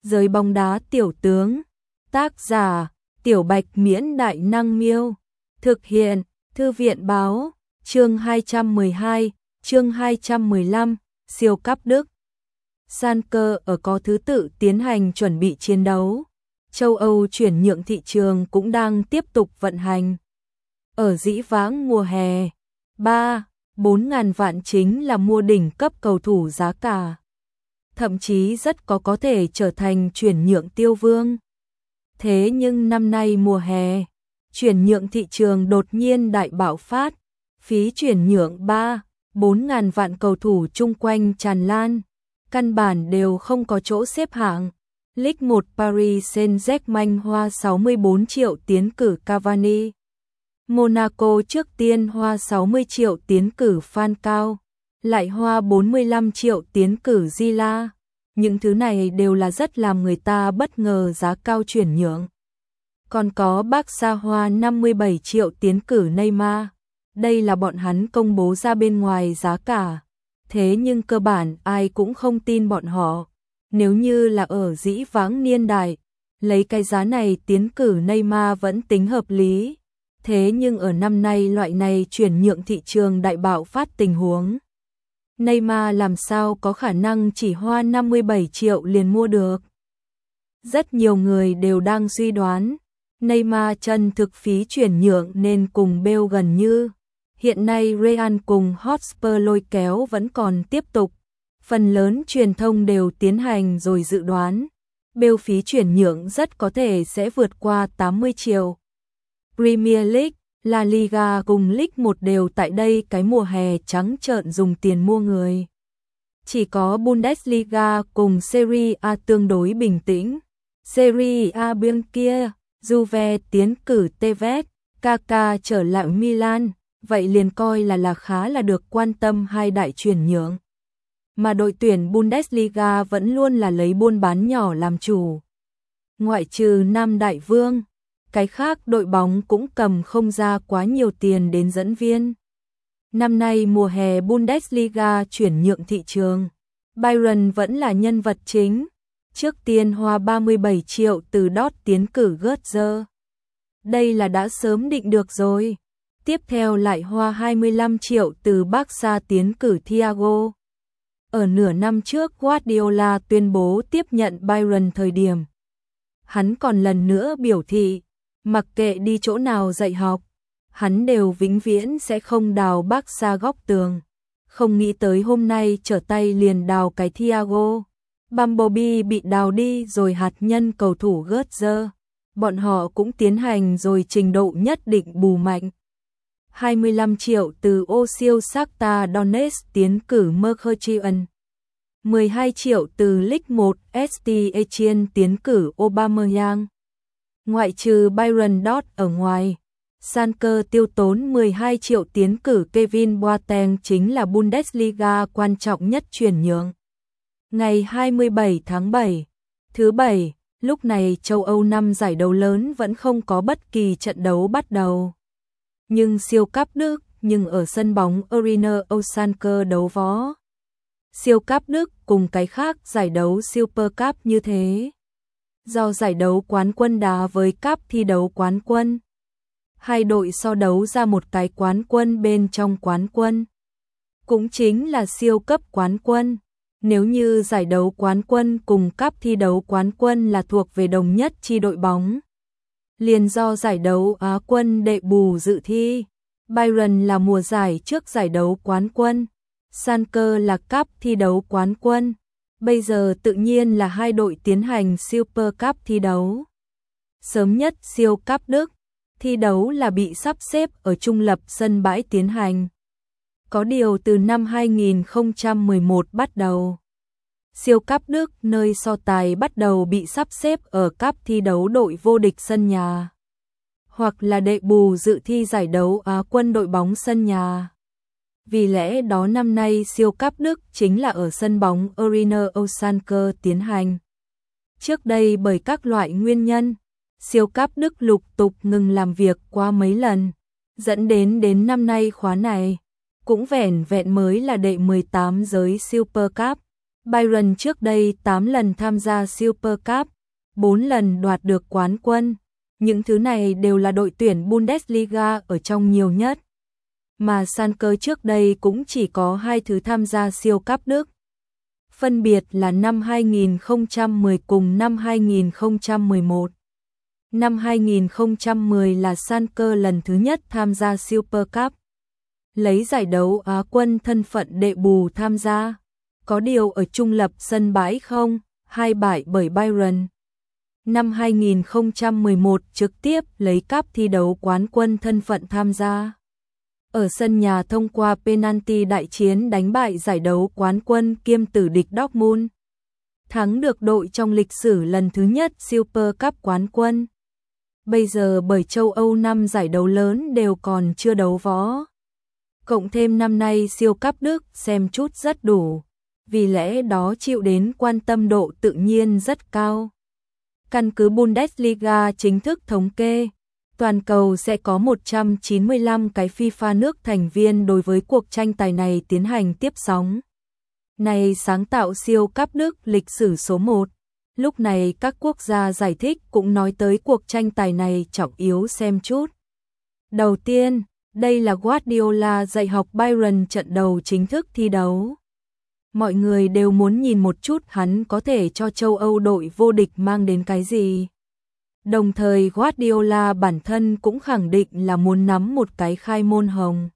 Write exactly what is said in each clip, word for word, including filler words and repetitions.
Giới bóng đá tiểu tướng. Tác giả: Tiểu Bạch Miễn Đại Năng Miêu. Thực hiện: Thư viện Báo. Chương hai trăm mười hai, chương hai trăm mười lăm, siêu cấp Đức. Schalke ở có thứ tự tiến hành chuẩn bị chiến đấu. Châu Âu chuyển nhượng thị trường cũng đang tiếp tục vận hành. Ở dĩ vãng mùa hè, ba, bốn ngàn vạn chính là mua đỉnh cấp cầu thủ giá cả. Thậm chí rất có có thể trở thành chuyển nhượng tiêu vương. Thế nhưng năm nay mùa hè, chuyển nhượng thị trường đột nhiên đại bạo phát, phí chuyển nhượng ba, bốn ngàn vạn cầu thủ chung quanh tràn lan, căn bản đều không có chỗ xếp hạng. Ligue một Paris Saint-Germain hoa sáu mươi bốn triệu tiến cử Cavani. Monaco trước tiên hoa sáu mươi triệu tiến cử Falcao, lại hoa bốn mươi lăm triệu tiến cử Zila. Những thứ này đều là rất làm người ta bất ngờ giá cao chuyển nhượng. Còn có Barca hoa năm mươi bảy triệu tiến cử Neymar. Đây là bọn hắn công bố ra bên ngoài giá cả. Thế nhưng cơ bản ai cũng không tin bọn họ. Nếu như là ở dĩ vãng niên đại, lấy cái giá này tiến cử Neymar vẫn tính hợp lý. Thế nhưng ở năm nay loại này chuyển nhượng thị trường đại bạo phát tình huống. Neymar làm sao có khả năng chỉ hoa năm mươi bảy triệu liền mua được. Rất nhiều người đều đang suy đoán, Neymar chân thực phí chuyển nhượng nên cùng Bale gần như. Hiện nay Real cùng Hotspur lôi kéo vẫn còn tiếp tục. Phần lớn truyền thông đều tiến hành rồi dự đoán. Bale phí chuyển nhượng rất có thể sẽ vượt qua tám mươi triệu. Premier League, La Liga cùng League một đều tại đây cái mùa hè trắng trợn dùng tiền mua người. Chỉ có Bundesliga cùng Serie A tương đối bình tĩnh. Serie A bên kia, Juve tiến cử Tevez, Kaká trở lại Milan, vậy liền coi là là khá là được quan tâm hai đại chuyển nhượng. Mà đội tuyển Bundesliga vẫn luôn là lấy buôn bán nhỏ làm chủ. Ngoại trừ Nam Đại Vương, cái khác đội bóng cũng cầm không ra quá nhiều tiền đến dẫn viên. Năm nay mùa hè Bundesliga chuyển nhượng thị trường, Bayern vẫn là nhân vật chính. Trước tiên hoa ba mươi bảy triệu từ Dort tiến cử Götze. Đây là đã sớm định được rồi. Tiếp theo lại hoa hai mươi lăm triệu từ Barca tiến cử Thiago. Ở nửa năm trước Guardiola tuyên bố tiếp nhận Bayern thời điểm. Hắn còn lần nữa biểu thị, mặc kệ đi chỗ nào dạy học, hắn đều vĩnh viễn sẽ không đào Barca góc tường. Không nghĩ tới hôm nay trở tay liền đào cái Thiago. Bumblebee bị đào đi rồi hạt nhân cầu thủ Götze. Bọn họ cũng tiến hành rồi trình độ nhất định bù mạnh. hai mươi lăm triệu từ ô siêu Shakhtar Donetsk tiến cử Mkhitaryan. mười hai triệu từ League một ét tê Etienne tiến cử Aubameyang. Ngoại trừ Bayern Dort ở ngoài, Schalke tiêu tốn mười hai triệu tiến cử Kevin Boateng chính là Bundesliga quan trọng nhất chuyển nhượng. Ngày hai mươi bảy tháng bảy, thứ Bảy, lúc này châu Âu năm giải đấu lớn vẫn không có bất kỳ trận đấu bắt đầu. Nhưng siêu cấp Đức, nhưng ở sân bóng Arena Schalke đấu võ. Siêu cấp Đức cùng cái khác giải đấu Super Cup như thế. Do giải đấu quán quân đá với Cup thi đấu quán quân. Hai đội so đấu ra một cái quán quân bên trong quán quân. Cũng chính là siêu cấp quán quân. Nếu như giải đấu quán quân cùng Cup thi đấu quán quân là thuộc về đồng nhất chi đội bóng. Liền do giải đấu Á quân đệ bù dự thi. Bayern là mùa giải trước giải đấu quán quân. Schalke là Cup thi đấu quán quân. Bây giờ tự nhiên là hai đội tiến hành Super Cup thi đấu. Sớm nhất siêu Cup Đức, thi đấu là bị sắp xếp ở trung lập sân bãi tiến hành. Có điều từ năm hai nghìn không trăm mười một bắt đầu, siêu Cup Đức nơi so tài bắt đầu bị sắp xếp ở Cup thi đấu đội vô địch sân nhà, hoặc là đệ bù dự thi giải đấu Á quân đội bóng sân nhà. Vì lẽ đó năm nay siêu Cup Đức chính là ở sân bóng Arena Schalke tiến hành. Trước đây bởi các loại nguyên nhân, siêu Cup Đức lục tục ngừng làm việc qua mấy lần, dẫn đến đến năm nay khóa này cũng vẻn vẹn mới là đệ mười tám giới Super Cup. Bayern trước đây tám lần tham gia Super Cup, bốn lần đoạt được quán quân. Những thứ này đều là đội tuyển Bundesliga ở trong nhiều nhất. Mà Schalke trước đây cũng chỉ có hai thứ tham gia siêu cúp Đức. Phân biệt là năm hai nghìn không trăm mười cùng năm hai nghìn không trăm mười một. Năm hai nghìn không trăm mười là Schalke lần thứ nhất tham gia Super Cup. Lấy giải đấu Á quân thân phận đệ bù tham gia. Có điều ở trung lập sân bãi không, hai bại bởi Bayern. Năm hai nghìn không trăm mười một trực tiếp lấy cúp thi đấu quán quân thân phận tham gia. Ở sân nhà thông qua penalty đại chiến đánh bại giải đấu quán quân kiêm tử địch Dortmund. Thắng được đội trong lịch sử lần thứ nhất Super Cup quán quân. Bây giờ bởi châu Âu năm giải đấu lớn đều còn chưa đấu võ. Cộng thêm năm nay siêu cúp Đức xem chút rất đủ. Vì lẽ đó chịu đến quan tâm độ tự nhiên rất cao. Căn cứ Bundesliga chính thức thống kê, toàn cầu sẽ có một trăm chín mươi lăm cái FIFA nước thành viên đối với cuộc tranh tài này tiến hành tiếp sóng. Này sáng tạo siêu cúp Đức lịch sử số một. Lúc này các quốc gia giải thích cũng nói tới cuộc tranh tài này trọng yếu xem chút. Đầu tiên, đây là Guardiola dạy học Bayern trận đầu chính thức thi đấu. Mọi người đều muốn nhìn một chút hắn có thể cho châu Âu đội vô địch mang đến cái gì. Đồng thời Guardiola bản thân cũng khẳng định là muốn nắm một cái khai môn hồng.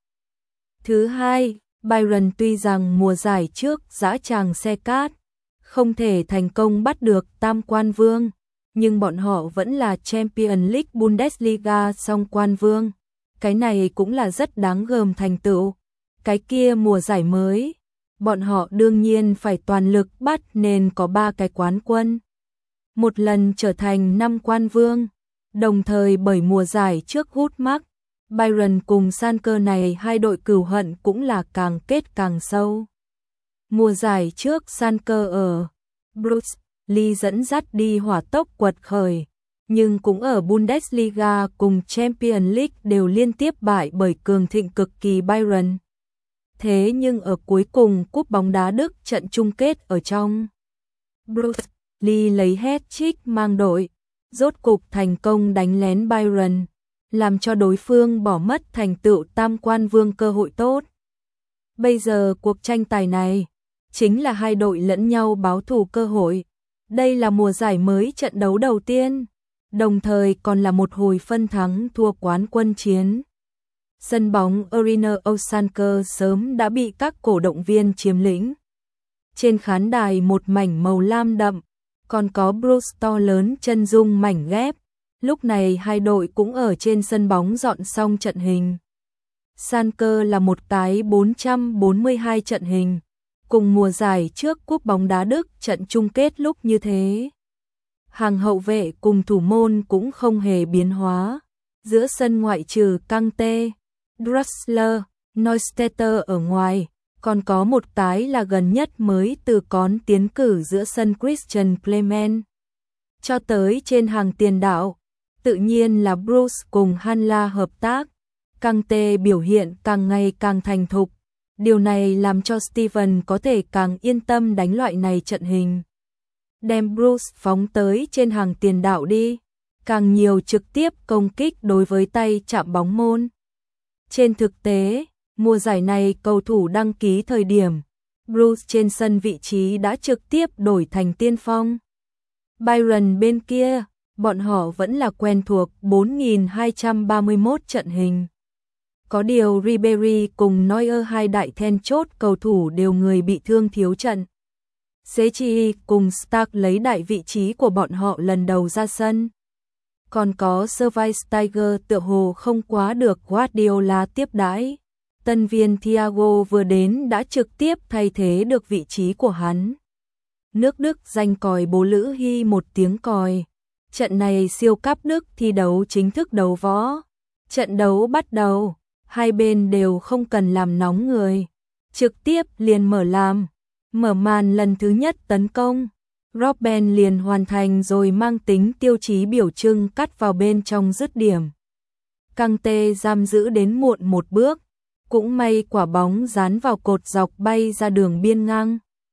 Thứ hai, Bayern tuy rằng mùa giải trước dã tràng xe cát, không thể thành công bắt được tam quan vương, nhưng bọn họ vẫn là Champions League Bundesliga song quan vương. Cái này cũng là rất đáng gờm thành tựu. Cái kia mùa giải mới, bọn họ đương nhiên phải toàn lực bắt nên có ba cái quán quân. Một lần trở thành năm quan vương, đồng thời bởi mùa giải trước hút mắc, Bayern cùng Schalke này hai đội cừu hận cũng là càng kết càng sâu. Mùa giải trước Schalke ở Bruges dẫn dắt đi hỏa tốc quật khởi, nhưng cũng ở Bundesliga cùng Champions League đều liên tiếp bại bởi cường thịnh cực kỳ Bayern. Thế nhưng ở cuối cùng cúp bóng đá Đức trận chung kết ở trong Bruges, lấy hat-trick mang đội, rốt cục thành công đánh lén Bayern, làm cho đối phương bỏ mất thành tựu tam quan vương cơ hội tốt. Bây giờ cuộc tranh tài này chính là hai đội lẫn nhau báo thù cơ hội. Đây là mùa giải mới trận đấu đầu tiên, đồng thời còn là một hồi phân thắng thua quán quân chiến. Sân bóng Arena Schalke sớm đã bị các cổ động viên chiếm lĩnh. Trên khán đài một mảnh màu lam đậm, còn có Bruges to lớn chân dung mảnh ghép. Lúc này hai đội cũng ở trên sân bóng dọn xong trận hình. Schalke là một cái bốn trăm bốn mươi hai trận hình, cùng mùa giải trước cúp bóng đá Đức trận chung kết lúc như thế. Hàng hậu vệ cùng thủ môn cũng không hề biến hóa. Giữa sân ngoại trừ Kante, Draxler, Neustädter ở ngoài, còn có một tái là gần nhất mới từ cón tiến cử giữa sân Christian Clement. Cho tới trên hàng tiền đạo, tự nhiên là Bruce cùng Hanla hợp tác. Kante biểu hiện càng ngày càng thành thục. Điều này làm cho Steven có thể càng yên tâm đánh loại này trận hình. Đem Bruce phóng tới trên hàng tiền đạo đi, càng nhiều trực tiếp công kích đối với tay chạm bóng môn. Trên thực tế, mùa giải này cầu thủ đăng ký thời điểm, Bruce trên sân vị trí đã trực tiếp đổi thành tiên phong. Bayern bên kia, bọn họ vẫn là quen thuộc bốn nghìn hai trăm ba mươi mốt trận hình. Có điều Ribery cùng Neuer hai đại then chốt cầu thủ đều người bị thương thiếu trận. Sechi cùng Stark lấy đại vị trí của bọn họ lần đầu ra sân. Còn có Schweinsteiger tựa hồ không quá được Guardiola tiếp đãi. Tân viên Thiago vừa đến đã trực tiếp thay thế được vị trí của hắn. Nước Đức danh còi bố Lữ Hy một tiếng còi. Trận này siêu cúp Đức thi đấu chính thức đấu võ. Trận đấu bắt đầu, hai bên đều không cần làm nóng người. Trực tiếp liền mở làm. Mở màn lần thứ nhất tấn công. Robben liền hoàn thành rồi mang tính tiêu chí biểu trưng cắt vào bên trong dứt điểm. Kante giam giữ đến muộn một bước. Cũng may quả bóng dán vào cột dọc bay ra đường biên ngang.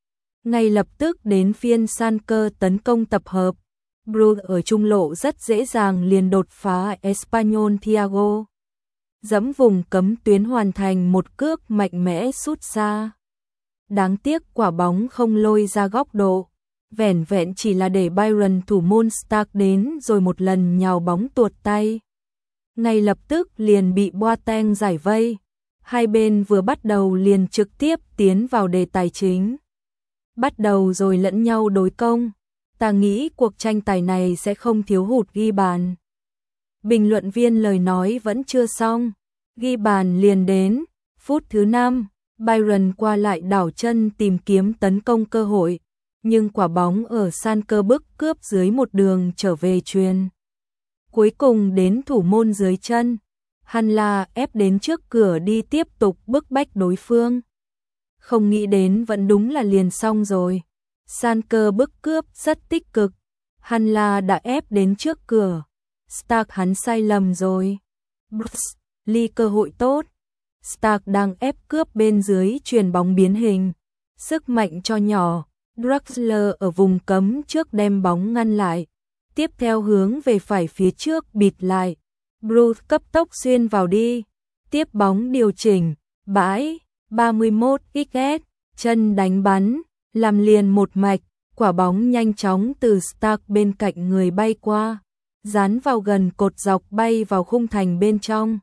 Ngay lập tức đến phiên San Cơ tấn công tập hợp. Bruce ở trung lộ rất dễ dàng liền đột phá Espanyol Thiago. Dẫm vùng cấm tuyến hoàn thành một cước mạnh mẽ sút xa. Đáng tiếc quả bóng không lôi ra góc độ. Vẻn vẹn chỉ là để Byron thủ môn Stark đến rồi một lần nhào bóng tuột tay. Ngay lập tức liền bị Boateng giải vây. Hai bên vừa bắt đầu liền trực tiếp tiến vào đề tài chính. Bắt đầu rồi lẫn nhau đối công. Ta nghĩ cuộc tranh tài này sẽ không thiếu hụt ghi bàn. Bình luận viên lời nói vẫn chưa xong. Ghi bàn liền đến. Phút thứ năm, Byron qua lại đảo chân tìm kiếm tấn công cơ hội. Nhưng quả bóng ở San Cơ bức cướp dưới một đường trở về chuyền. Cuối cùng đến thủ môn dưới chân. Hanla ép đến trước cửa đi tiếp tục bức bách đối phương. Không nghĩ đến vẫn đúng là liền xong rồi. San Cơ bức cướp rất tích cực. Hanla đã ép đến trước cửa. Stark hắn sai lầm rồi. Bruce Lee cơ hội tốt. Stark đang ép cướp bên dưới chuyền bóng biến hình. Sức mạnh cho nhỏ. Draxler ở vùng cấm trước đem bóng ngăn lại. Tiếp theo hướng về phải phía trước bịt lại. Bruce cấp tốc xuyên vào đi. Tiếp bóng điều chỉnh. Bãi. ba mươi mốt xăng ét. Chân đánh bắn. Làm liền một mạch. Quả bóng nhanh chóng từ Stark bên cạnh người bay qua. Dán vào gần cột dọc bay vào khung thành bên trong.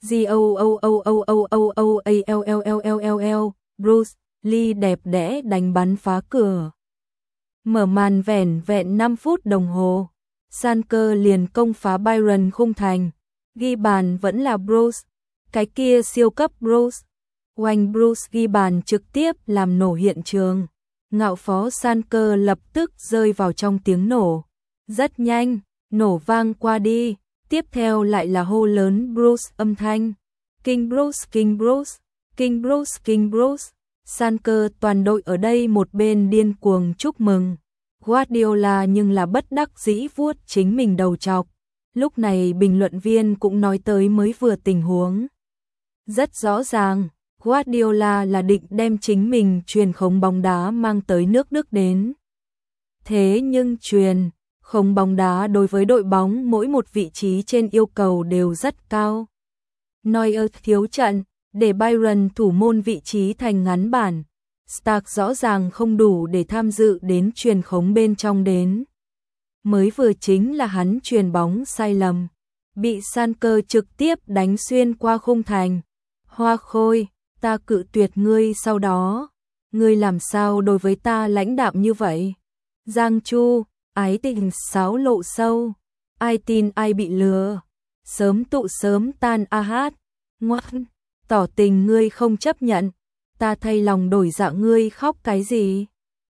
G-O-O-O-O-O-O-A-L-L-L-L-L. Bruce Lee đẹp đẽ đánh bắn phá cửa. Mở màn vẻn vẹn năm phút đồng hồ. San Cơ liền công phá Byron khung thành. Ghi bàn vẫn là Bruce. Cái kia siêu cấp Bruce. Oanh Bruce ghi bàn trực tiếp làm nổ hiện trường. Ngạo phó San Cơ lập tức rơi vào trong tiếng nổ. Rất nhanh, nổ vang qua đi. Tiếp theo lại là hô lớn Bruce âm thanh. King Bruce, King Bruce, King Bruce, King Bruce. San Cơ toàn đội ở đây một bên điên cuồng chúc mừng. Guardiola nhưng là bất đắc dĩ vuốt chính mình đầu chọc. Lúc này bình luận viên cũng nói tới mới vừa tình huống. Rất rõ ràng, Guardiola là định đem chính mình truyền khống bóng đá mang tới nước Đức đến. Thế nhưng truyền khống bóng đá đối với đội bóng mỗi một vị trí trên yêu cầu đều rất cao. Neuer thiếu trận, để Byron thủ môn vị trí thành ngắn bản. Stark rõ ràng không đủ để tham dự đến truyền khống bên trong đến. Mới vừa chính là hắn truyền bóng sai lầm. Bị San Cơ trực tiếp đánh xuyên qua khung thành. Hoa Khôi, ta cự tuyệt ngươi sau đó. Ngươi làm sao đối với ta lãnh đạm như vậy? Giang Chu, ái tình sáo lộ sâu. Ai tin ai bị lừa. Sớm tụ sớm tan a hát. Ngoan, tỏ tình ngươi không chấp nhận. Ta thay lòng đổi dạ ngươi khóc cái gì?